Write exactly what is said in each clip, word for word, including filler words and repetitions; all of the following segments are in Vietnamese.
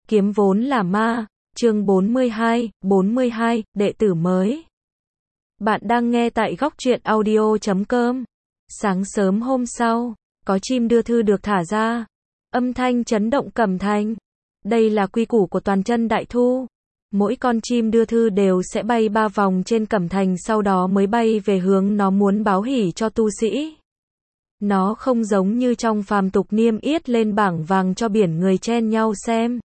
Kiếm vốn là ma, chương bốn mươi hai, bốn mươi hai, đệ tử mới. Bạn đang nghe tại góc truyện audio chấm com. Sáng sớm hôm sau, có chim đưa thư được thả ra. Âm thanh chấn động Cẩm Thành. Đây là quy củ của toàn chân đại thu. Mỗi con chim đưa thư đều sẽ bay ba vòng trên Cẩm Thành, sau đó mới bay về hướng nó muốn báo hỉ cho tu sĩ. Nó không giống như trong phàm tục niêm yết lên bảng vàng cho biển người chen nhau xem.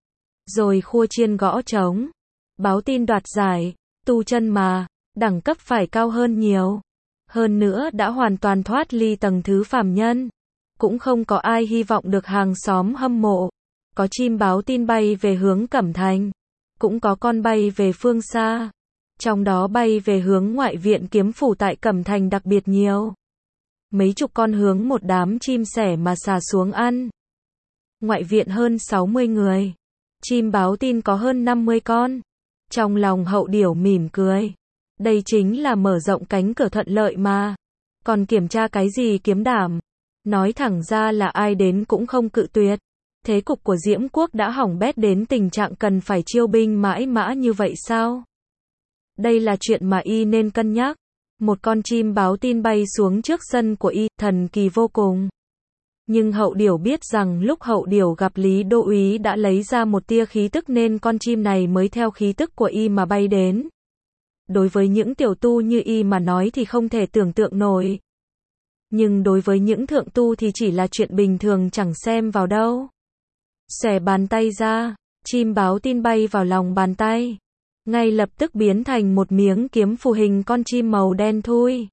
Rồi khua chiên gõ trống. Báo tin đoạt giải. Tu chân mà, đẳng cấp phải cao hơn nhiều. Hơn nữa đã hoàn toàn thoát ly tầng thứ phàm nhân. Cũng không có ai hy vọng được hàng xóm hâm mộ. Có chim báo tin bay về hướng Cẩm Thành. Cũng có con bay về phương xa. Trong đó bay về hướng ngoại viện kiếm phủ tại Cẩm Thành đặc biệt nhiều. Mấy chục con hướng một đám chim sẻ mà xà xuống ăn. Ngoại viện hơn sáu mươi người. Chim báo tin có hơn năm mươi con. Trong lòng Hậu Điểu mỉm cười. Đây chính là mở rộng cánh cửa thuận lợi mà. Còn kiểm tra cái gì kiếm đảm. Nói thẳng ra là ai đến cũng không cự tuyệt. Thế cục của Diễm Quốc đã hỏng bét đến tình trạng cần phải chiêu binh mãi mã như vậy sao? Đây là chuyện mà y nên cân nhắc. Một con chim báo tin bay xuống trước sân của y, thần kỳ vô cùng. Nhưng Hậu Điểu biết rằng lúc Hậu Điểu gặp Lý Đô Úy đã lấy ra một tia khí tức nên con chim này mới theo khí tức của y mà bay đến. Đối với những tiểu tu như y mà nói thì không thể tưởng tượng nổi. Nhưng đối với những thượng tu thì chỉ là chuyện bình thường chẳng xem vào đâu. Xòe bàn tay ra, chim báo tin bay vào lòng bàn tay. Ngay lập tức biến thành một miếng kiếm phù hình con chim màu đen thui.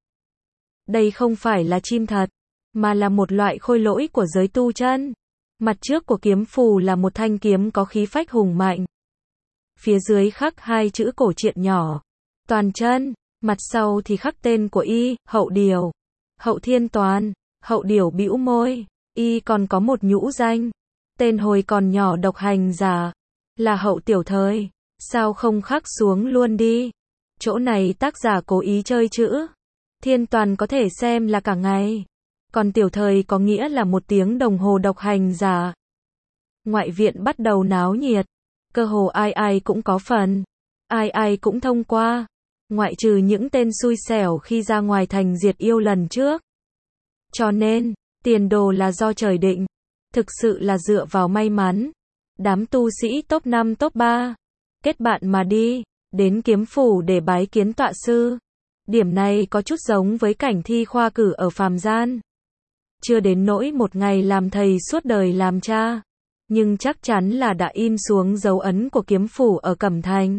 Đây không phải là chim thật, mà là một loại khôi lỗi của giới tu chân. Mặt trước của kiếm phù là một thanh kiếm có khí phách hùng mạnh. Phía dưới khắc hai chữ cổ truyện nhỏ. Toàn chân, mặt sau thì khắc tên của y, Hậu Điểu. Hậu Thiên Toàn, Hậu Điểu bĩu môi, y còn có một nhũ danh. Tên hồi còn nhỏ độc hành giả, là Hậu Tiểu Thời. Sao không khắc xuống luôn đi? Chỗ này tác giả cố ý chơi chữ. Thiên Toàn có thể xem là cả ngày. Còn Tiểu Thời có nghĩa là một tiếng đồng hồ độc hành giả. Ngoại viện bắt đầu náo nhiệt. Cơ hồ ai ai cũng có phần. Ai ai cũng thông qua. Ngoại trừ những tên xui xẻo khi ra ngoài thành diệt yêu lần trước. Cho nên, tiền đồ là do trời định. Thực sự là dựa vào may mắn. Đám tu sĩ top năm top ba. Kết bạn mà đi, đến kiếm phủ để bái kiến tọa sư. Điểm này có chút giống với cảnh thi khoa cử ở phàm gian. Chưa đến nỗi một ngày làm thầy suốt đời làm cha. Nhưng chắc chắn là đã in xuống dấu ấn của kiếm phủ ở Cẩm Thành.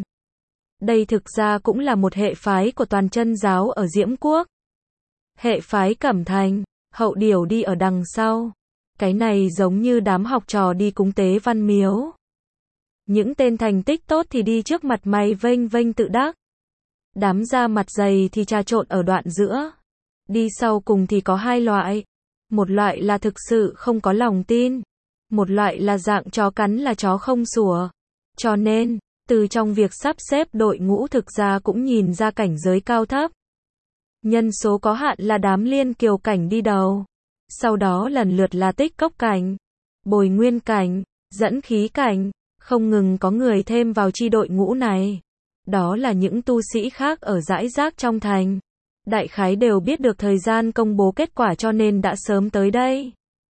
Đây thực ra cũng là một hệ phái của toàn chân giáo ở Diễm Quốc. Hệ phái Cẩm Thành, Hậu Điểu đi ở đằng sau. Cái này giống như đám học trò đi cúng tế văn miếu. Những tên thành tích tốt thì đi trước mặt mày vênh vênh tự đắc. Đám da mặt dày thì trà trộn ở đoạn giữa. Đi sau cùng thì có hai loại. Một loại là thực sự không có lòng tin. Một loại là dạng chó cắn là chó không sủa. Cho nên, từ trong việc sắp xếp đội ngũ thực ra cũng nhìn ra cảnh giới cao thấp. Nhân số có hạn là đám liên kiều cảnh đi đầu. Sau đó lần lượt là tích cốc cảnh, bồi nguyên cảnh, dẫn khí cảnh. Không ngừng có người thêm vào chi đội ngũ này. Đó là những tu sĩ khác ở rải rác trong thành. Đại khái đều biết được thời gian công bố kết quả cho nên đã sớm tới đây.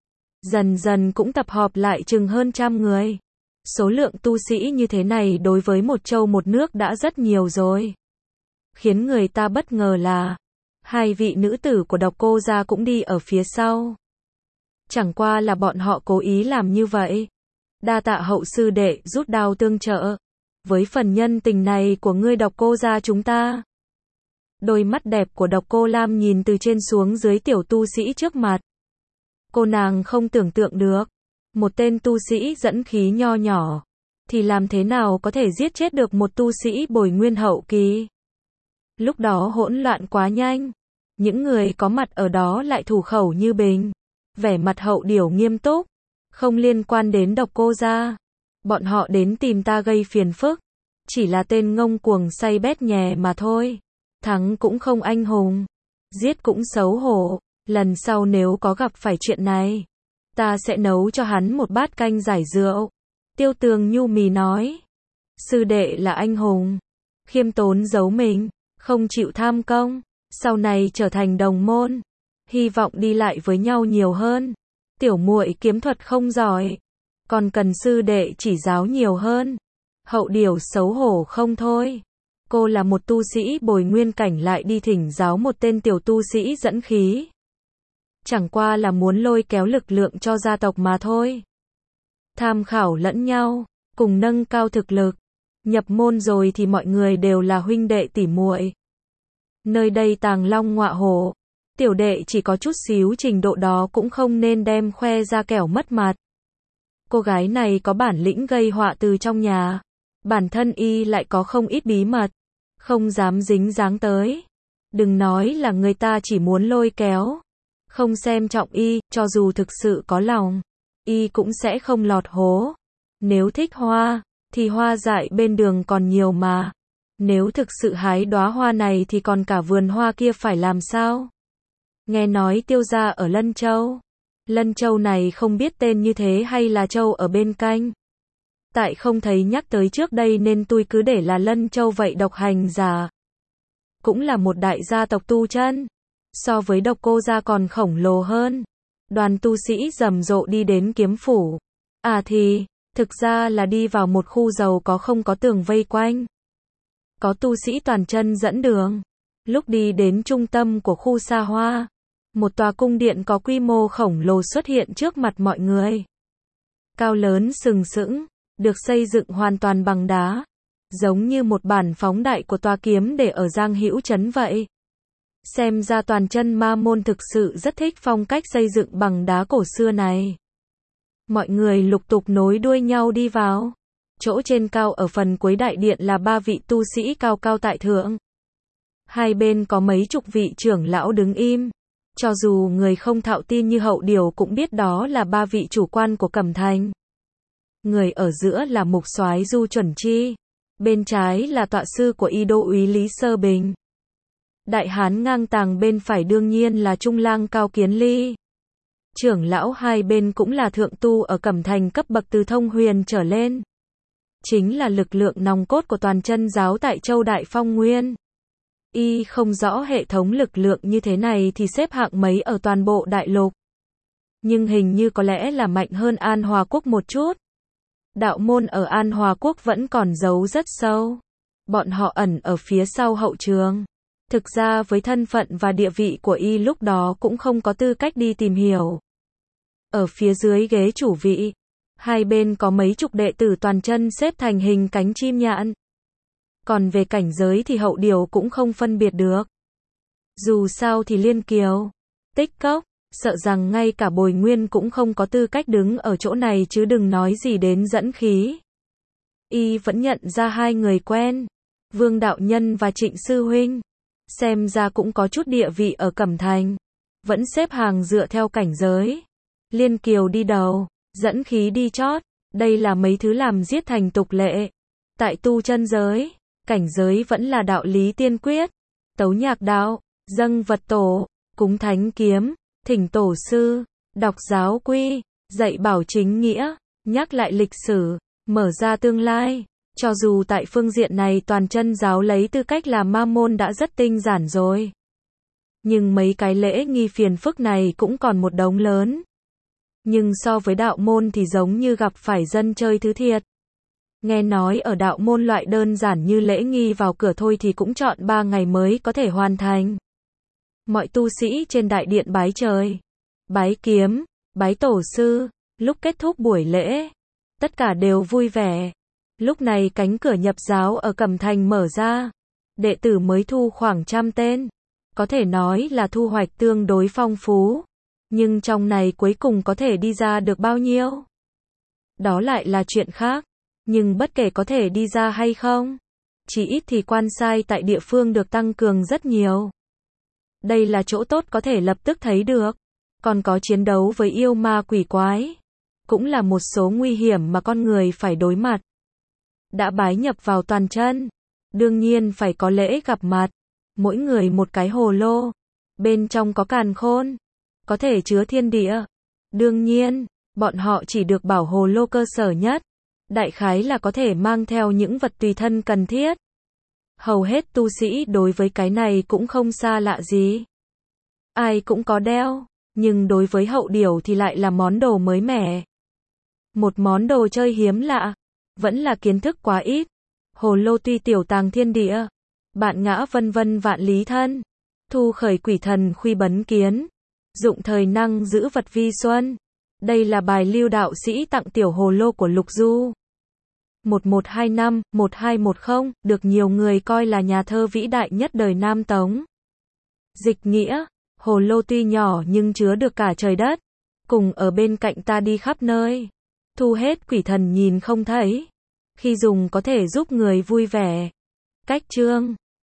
Dần dần cũng tập họp lại chừng hơn trăm người. Số lượng tu sĩ như thế này đối với một châu một nước đã rất nhiều rồi. Khiến người ta bất ngờ là hai vị nữ tử của Độc Cô gia cũng đi ở phía sau. Chẳng qua là bọn họ cố ý làm như vậy. Đa tạ Hậu sư đệ rút đao tương trợ. Với phần nhân tình này của ngươi Độc Cô gia chúng ta. Đôi mắt đẹp của Độc Cô Lam nhìn từ trên xuống dưới tiểu tu sĩ trước mặt. Cô nàng không tưởng tượng được. Một tên tu sĩ dẫn khí nho nhỏ. Thì làm thế nào có thể giết chết được một tu sĩ bồi nguyên hậu kỳ. Lúc đó hỗn loạn quá nhanh. Những người có mặt ở đó lại thủ khẩu như bình. Vẻ mặt Hậu Điểu nghiêm túc. Không liên quan đến Độc Cô gia. Bọn họ đến tìm ta gây phiền phức. Chỉ là tên ngông cuồng say bét nhè mà thôi. Thắng cũng không anh hùng. Giết cũng xấu hổ. Lần sau nếu có gặp phải chuyện này, ta sẽ nấu cho hắn một bát canh giải rượu. Tiêu Tường nhu mì nói. Sư đệ là anh hùng. Khiêm tốn giấu mình, không chịu tham công, sau này trở thành đồng môn, hy vọng đi lại với nhau nhiều hơn. Tiểu muội kiếm thuật không giỏi, còn cần sư đệ chỉ giáo nhiều hơn. Hậu Điều xấu hổ không thôi. Cô là một tu sĩ bồi nguyên cảnh lại đi thỉnh giáo một tên tiểu tu sĩ dẫn khí. Chẳng qua là muốn lôi kéo lực lượng cho gia tộc mà thôi. Tham khảo lẫn nhau, cùng nâng cao thực lực. Nhập môn rồi thì mọi người đều là huynh đệ tỉ muội. Nơi đây tàng long ngọa hổ. Tiểu đệ chỉ có chút xíu trình độ đó cũng không nên đem khoe ra kẻo mất mặt. Cô gái này có bản lĩnh gây họa từ trong nhà. Bản thân y lại có không ít bí mật. Không dám dính dáng tới. Đừng nói là người ta chỉ muốn lôi kéo. Không xem trọng y, cho dù thực sự có lòng. Y cũng sẽ không lọt hố. Nếu thích hoa, thì hoa dại bên đường còn nhiều mà. Nếu thực sự hái đóa hoa này thì còn cả vườn hoa kia phải làm sao? Nghe nói Tiêu gia ở Lân Châu. Lân Châu này không biết tên như thế hay là châu ở bên cạnh. Tại không thấy nhắc tới trước đây nên tôi cứ để là Lân Châu vậy. Độc hành giả cũng là một đại gia tộc tu chân. So với Độc Cô gia còn khổng lồ hơn. Đoàn tu sĩ rầm rộ đi đến kiếm phủ. À thì, thực ra là đi vào một khu giàu có không có tường vây quanh. Có tu sĩ toàn chân dẫn đường. Lúc đi đến trung tâm của khu xa hoa, một tòa cung điện có quy mô khổng lồ xuất hiện trước mặt mọi người. Cao lớn sừng sững, được xây dựng hoàn toàn bằng đá, giống như một bản phóng đại của tòa kiếm để ở Giang Hữu Trấn vậy. Xem ra toàn chân ma môn thực sự rất thích phong cách xây dựng bằng đá cổ xưa này. Mọi người lục tục nối đuôi nhau đi vào. Chỗ trên cao ở phần cuối đại điện là ba vị tu sĩ cao cao tại thượng. Hai bên có mấy chục vị trưởng lão đứng im. Cho dù người không thạo tin như Hậu Điều cũng biết đó là ba vị chủ quan của Cẩm Thành. Người ở giữa là Mục Soái Du Chuẩn Chi. Bên trái là tọa sư của y đô úy Lý Sơ Bình. Đại hán ngang tàng bên phải đương nhiên là Trung lang Cao Kiến Ly. Trưởng lão hai bên cũng là thượng tu ở Cẩm Thành cấp bậc từ thông huyền trở lên. Chính là lực lượng nòng cốt của toàn chân giáo tại Châu Đại Phong Nguyên. Y không rõ hệ thống lực lượng như thế này thì xếp hạng mấy ở toàn bộ đại lục. Nhưng hình như có lẽ là mạnh hơn An Hòa Quốc một chút. Đạo môn ở An Hòa Quốc vẫn còn giấu rất sâu. Bọn họ ẩn ở phía sau hậu trường. Thực ra với thân phận và địa vị của y lúc đó cũng không có tư cách đi tìm hiểu. Ở phía dưới ghế chủ vị, hai bên có mấy chục đệ tử toàn chân xếp thành hình cánh chim nhạn. Còn về cảnh giới thì Hậu Điều cũng không phân biệt được. Dù sao thì Liên Kiều, Tích Cốc, sợ rằng ngay cả Bồi Nguyên cũng không có tư cách đứng ở chỗ này chứ đừng nói gì đến dẫn khí. Y vẫn nhận ra hai người quen, Vương Đạo Nhân và Trịnh Sư Huynh. Xem ra cũng có chút địa vị ở Cẩm Thành. Vẫn xếp hàng dựa theo cảnh giới. Liên Kiều đi đầu, dẫn khí đi chót. Đây là mấy thứ làm giết thành tục lệ. Tại tu chân giới, cảnh giới vẫn là đạo lý tiên quyết. Tấu nhạc đạo, dâng vật tổ, cúng thánh kiếm, thỉnh tổ sư, đọc giáo quy, dạy bảo chính nghĩa, nhắc lại lịch sử, mở ra tương lai. Cho dù tại phương diện này toàn chân giáo lấy tư cách là ma môn đã rất tinh giản rồi. Nhưng mấy cái lễ nghi phiền phức này cũng còn một đống lớn. Nhưng so với đạo môn thì giống như gặp phải dân chơi thứ thiệt. Nghe nói ở đạo môn loại đơn giản như lễ nghi vào cửa thôi thì cũng chọn ba ngày mới có thể hoàn thành. Mọi tu sĩ trên đại điện bái trời, bái kiếm, bái tổ sư, lúc kết thúc buổi lễ, tất cả đều vui vẻ. Lúc này cánh cửa nhập giáo ở Cẩm Thành mở ra, đệ tử mới thu khoảng trăm tên, có thể nói là thu hoạch tương đối phong phú, nhưng trong này cuối cùng có thể đi ra được bao nhiêu? Đó lại là chuyện khác, nhưng bất kể có thể đi ra hay không, chỉ ít thì quan sai tại địa phương được tăng cường rất nhiều. Đây là chỗ tốt có thể lập tức thấy được, còn có chiến đấu với yêu ma quỷ quái, cũng là một số nguy hiểm mà con người phải đối mặt. Đã bái nhập vào toàn chân, đương nhiên phải có lễ gặp mặt, mỗi người một cái hồ lô, bên trong có càn khôn, có thể chứa thiên địa. Đương nhiên, bọn họ chỉ được bảo hồ lô cơ sở nhất, đại khái là có thể mang theo những vật tùy thân cần thiết. Hầu hết tu sĩ đối với cái này cũng không xa lạ gì. Ai cũng có đeo, nhưng đối với hậu điểu thì lại là món đồ mới mẻ. Một món đồ chơi hiếm lạ, vẫn là kiến thức quá ít. Hồ lô tuy tiểu tàng thiên địa, bạn ngã vân vân vạn lý thân, thu khởi quỷ thần khuy bấn kiến, dụng thời năng giữ vật vi xuân. Đây là bài lưu đạo sĩ tặng tiểu hồ lô của Lục Du. một một hai năm, một hai một không, được nhiều người coi là nhà thơ vĩ đại nhất đời Nam Tống. Dịch nghĩa, hồ lô tuy nhỏ nhưng chứa được cả trời đất, cùng ở bên cạnh ta đi khắp nơi, thu hết quỷ thần nhìn không thấy, khi dùng có thể giúp người vui vẻ. Cách chương